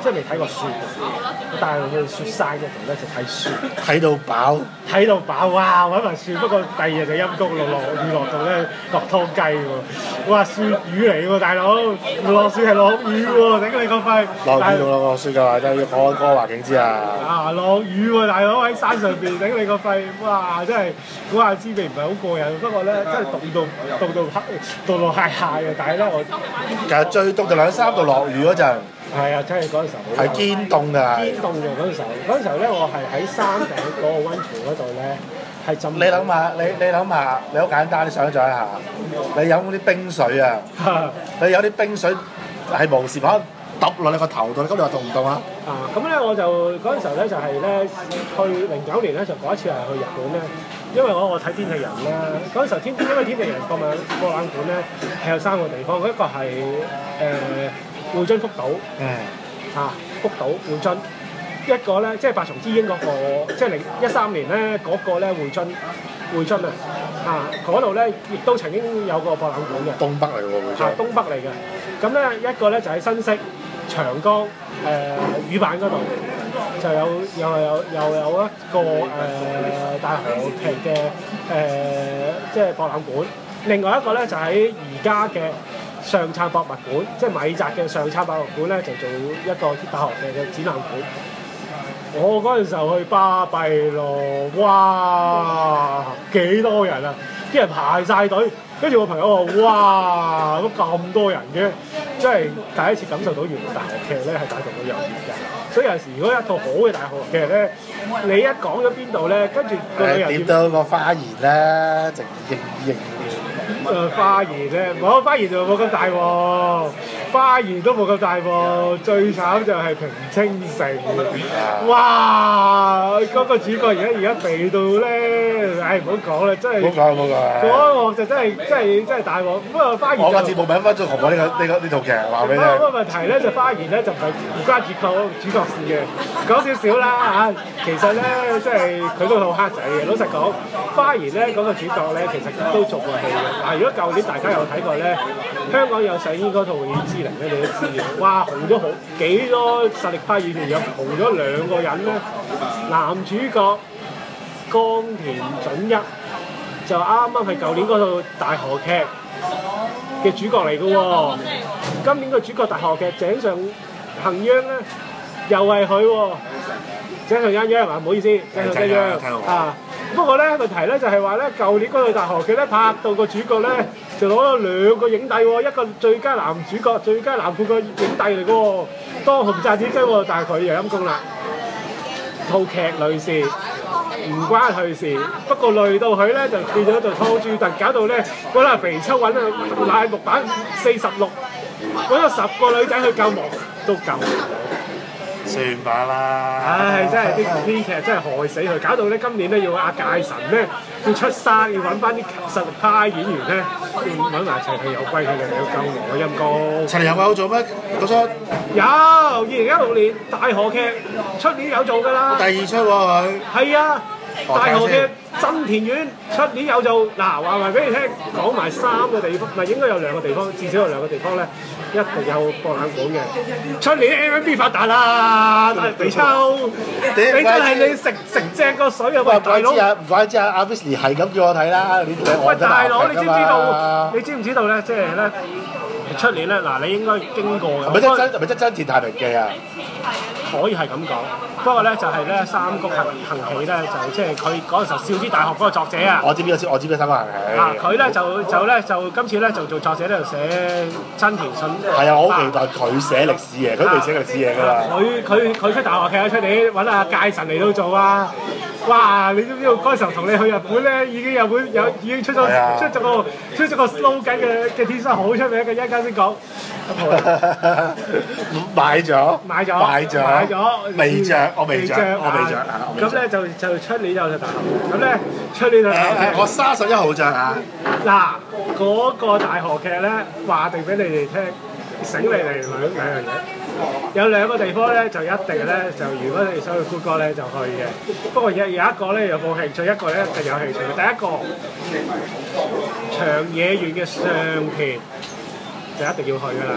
即係未睇過雪嘅，我帶佢去雪山嗰度咧就睇雪， 睇到飽， 睇到飽哇！揾埋雪，不過第二日就陰公落雨落到咧落湯雞喎，哇雪雨嚟喎大佬，唔落雪係落雨喎，頂你個肺！ 落雨仲落雪㗎，真係要講個環境知啊！ 啊落雨喎大佬喺山上邊頂你個肺，哇真係嗰下滋味唔係好過癮，不過咧真係凍到嗨嘅，但係咧我其實最凍就2-3度落雨嗰陣， 係啊真係嗰陣時候係堅凍㗎。 堅凍嘅嗰陣時候咧我係喺山頂嗰個溫泉嗰度咧係浸。 你諗下，你諗下，你好簡單，你想象一下，你飲嗰啲冰水啊，你有啲冰水係無時可揼落你個頭度，咁你話凍唔凍啊？ 咁咧我就嗰陣時候咧就係咧去09年咧就嗰一次係去日本咧，因為我睇天氣人咧嗰陣時候因為天氣人博覽館咧係有3個地方，一個係會津福島，福島會津，一個咧即係白松之鷹嗰個，即係2013年咧嗰個咧會津嗰度咧亦都曾經有個博覽館嘅。 東北嚟喎，會津。 東北嚟嘅，咁咧一個咧就喺新潟長江魚板嗰度，就又有一個大河劇嘅即係博覽館。另外一個咧就喺而家嘅上策博物館，即係米澤嘅上策博物館咧，就做一個大河劇嘅展覽館。我嗰陣時候去巴閉咯，哇幾多人啊！啲人排晒隊，跟住我朋友話：哇，都咁多人嘅，真係第一次感受到原來大河劇咧係帶動到遊業㗎。所以有時如果一套好嘅大河劇咧，你一講咗邊度咧，跟住個旅遊業點到個花園啦，直應花園咧，我花園就冇咁大喎，花園都冇咁大喎，最慘就係平清盛，哇！嗰個主角而家肥到咧，唉唔好講啦，真係唔好講啊！ 嗰幕就真係大鑊。不過花園我個節目名分仲紅過呢套劇，話俾你聽。 不過問題咧就花園咧就唔關主角事嘅，講少少啦嚇。其實咧即係佢都好黑仔嘅。老實講，花園咧嗰個主角咧其實都做過戲嘅。嗱，如果舊年大家有睇過咧，香港有上映嗰套《會之靈》咧，你都知嘅。哇，紅咗好幾多實力派演員，有紅咗2個人咧。男主角岡田准一就啱啱係舊年嗰套大河劇嘅主角嚟嘅喎。今年個主角大河劇井上恒央咧又係佢喎。井上欣央啊，唔好意思，井上欣央啊。不過咧問題咧就係話咧，舊年嗰套大河劇咧拍到個主角咧就攞咗2個影帝喎，一個最佳男主角、最佳男配角影帝嚟嘅喎，當紅炸子雞喎，但係佢又陰公啦。套劇累事唔關佢事，不過累到佢咧就變咗做拖住突，搞到咧嗰粒肥秋揾啊賴木板46，揾咗10個女仔去救亡都救唔到。 算吧啦！ 唉，真係啲編劇真係害死佢，搞到咧今年咧要阿界神咧要出山，要揾翻啲實力派演員咧，要揾埋齊佢有歸佢哋要救我陰公。 齊有有做咩？嗰出有2016年大河劇出年有做㗎啦。 第2出喎佢。 係啊，大河劇真田院出年有做。嗱，話埋俾你聽，講埋3個地方，唔係應該有2個地方，至少有2個地方咧。一定有博覽館嘅，出年 MMB 發達啦，肥秋，你真係你食正個水啊！喂，大佬， 唔怪之阿 Wesley 係咁叫我睇啦， 喂，大佬，你知唔知道？你知唔知道咧？即係咧，出年咧，嗱，你應該經過嘅。 係咪真田太平記啊？ 可以係咁講，不過咧就係咧三谷行喜咧就即係佢嗰陣時候少之大學嗰個作者啊。 我知邊個三谷行喜。 佢咧就今次咧就做作者咧就寫真田信。 係啊，我好期待佢寫歷史嘢，佢未寫歷史嘢㗎啦。 佢出大學劇啊，出年揾阿界神嚟到做啊！哇！你知唔知道嗰陣時候同你去日本咧已經已經出咗個 slogan 嘅 T 恤好出名嘅，一陣間先講。 買咗， 未着， 我未着。 咁咧就出年有就大學，咁咧出年就我31號着啊！ 嗱，嗰個大河劇咧話定俾你哋聽，醒你哋兩樣嘢。有2個地方咧就一定咧就如果你想去觀光咧就去嘅，不過有一個咧有冇興趣，一個咧一定有興趣嘅。第一個長野縣嘅上田就一定要去㗎啦。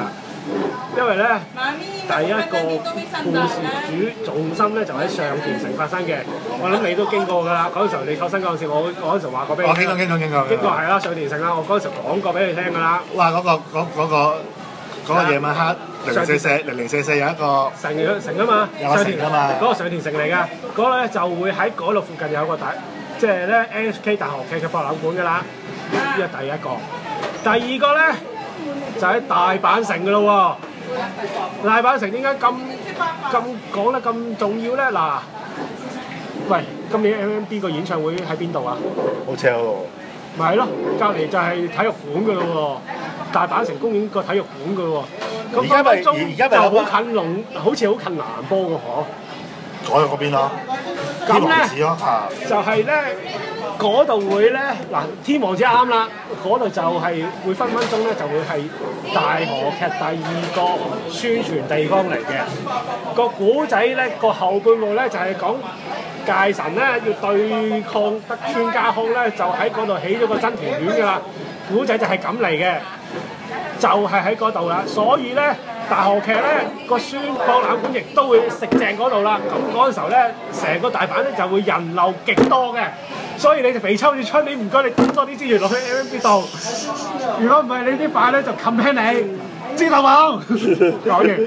因為咧第一個故事主重心咧就喺上田城發生嘅，我諗你都經過㗎啦。嗰陣時候你求生嗰陣時，我嗰陣時話過俾你聽。經過係啦，上田城啦，我嗰陣時講過俾你聽㗎啦。 哇！嗰個夜晚黑0044有一個城啊嘛， 有個城啊嘛， 嗰個上田城嚟㗎，嗰個咧就會喺嗰度附近有個即係咧 NHK 大學劇嘅博覽館㗎啦。呢個第一個，第二個咧就喺大阪城㗎咯喎。大阪城點解咁講得咁重要咧？嗱，喂，今年 MMB 個演唱會喺邊度啊？ 好似喎。 咪係咯，隔離就係體育館㗎咯喎。大阪城公園個體育館㗎喎，咁分鐘就好近龍，好似好近南波㗎嗬。 改去嗰邊咯，天王寺咯嚇。 就係咧嗰度會咧嗱，天王寺啱啦，嗰度就係會分鐘咧就會係大河劇第二個宣傳地方嚟嘅。個古仔咧個後半部咧就係講界神咧要對抗德川家康咧，就喺嗰度起咗個真田院㗎啦。古仔就係咁嚟嘅。就係喺嗰度啦，所以咧大河劇咧個博覽館亦都會食正嗰度啦。咁嗰陣時候咧，成個大阪咧就會人流極多嘅，所以你哋肥秋要出，你唔該你抌多啲資源落去 MMB 度。如果唔係，你啲飯咧就冚輕你，知道冇？講完。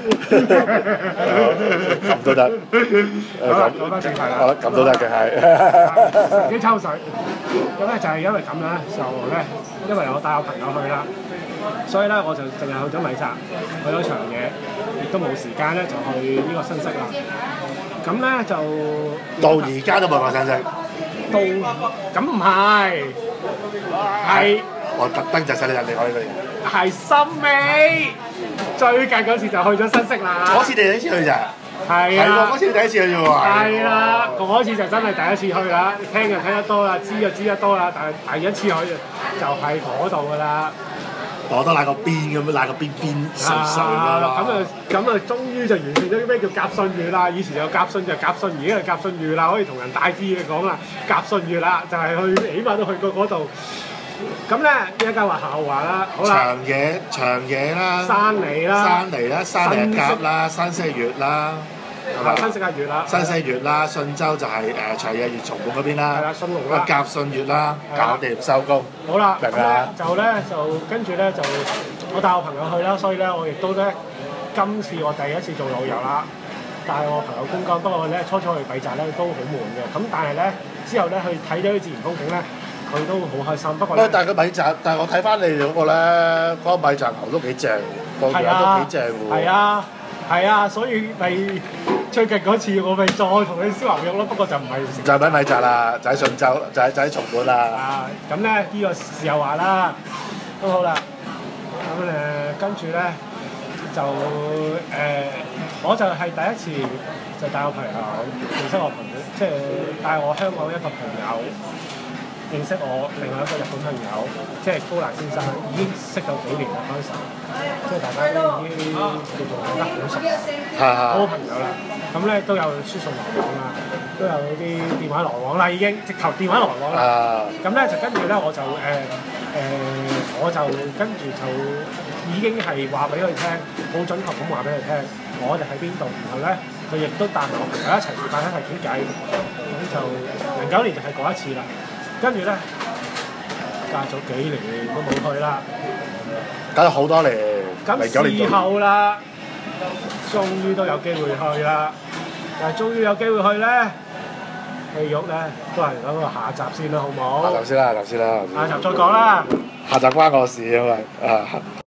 咁都得。 好啦，講翻正題啦。 咁都得嘅係。 自己抽水。咁咧就係因為咁樣就咧，因為我帶我朋友去啦。所以咧，我就淨係去咗米澤，去咗長野，亦都冇時間咧就去呢個新潟啦。咁咧就到而家都冇個新潟。 咁唔係，係我特登就使你入嚟我呢個嘢。 係深尾，最近嗰次就去咗新潟啦。 嗰次第一次去咋？ 係啊， 嗰次第一次去啫喎。 係啦，嗰次就真係第一次去啦，聽就聽得多啦，知就知得多啦，但係第一次去就係嗰度㗎啦。 我都賴個邊咁樣，賴個邊碎碎㗎嘛。 咁啊，終於就完成咗咩叫甲信月啦！以前有甲信就甲信，而家係甲信月啦，可以同人大致嘅講啦。甲信月啦，就係去，起碼都去過嗰度。咁咧，依家話後話啦，好啦。 長野啦。 山梨啦， 山梨甲啦，新潟月啦。 新潟月啦， 新潟月啦，信州就係長野月松本嗰邊啦， 係啦，信濃啦， 甲信月啦，搞掂收工。 好啦， 明啦。 就跟住咧就我帶我朋友去啦，所以咧我亦都咧今次我第一次做導遊啦，帶我朋友公幹。不過咧初去米澤咧都好悶嘅，咁但係咧之後咧去睇咗啲自然風景咧，佢都好開心。不過咧， 但係我睇翻你嗰個咧，嗰個米澤牛都幾正，個樣都幾正喎。 係啊，所以咪最近嗰次我咪再同你燒牛肉咯，不過就唔係就喺米澤啦，就喺順州，就喺松本啦。 咁咧呢個時候話啦，都好啦。咁跟住咧就我就係第一次就帶我朋友認識我朋友，即係帶我香港一個朋友認識我另外一個日本朋友，即係高蘭先生，已經識咗幾年啦嗰陣時，即係大家都已經叫做覺得好熟，好朋友啦。咁咧都有書信來往啦，都有啲電話來往啦，已經直頭電話來往啦。咁咧就跟住咧我就跟住就已經係話俾佢聽，好準確咁話俾佢聽，我哋喺邊度，然後咧佢亦都帶埋我朋友一齊食飯一齊傾偈，咁就09年就係嗰一次啦。跟住咧，隔咗幾年都冇去啦， 隔咗好多年。 咁事後啦，終於都有機會去啦。但係終於有機會去咧，戲肉咧都係嗰個下集先啦，好唔好？ 下集先啦。 下集再講啦。 下集關我事啊嘛。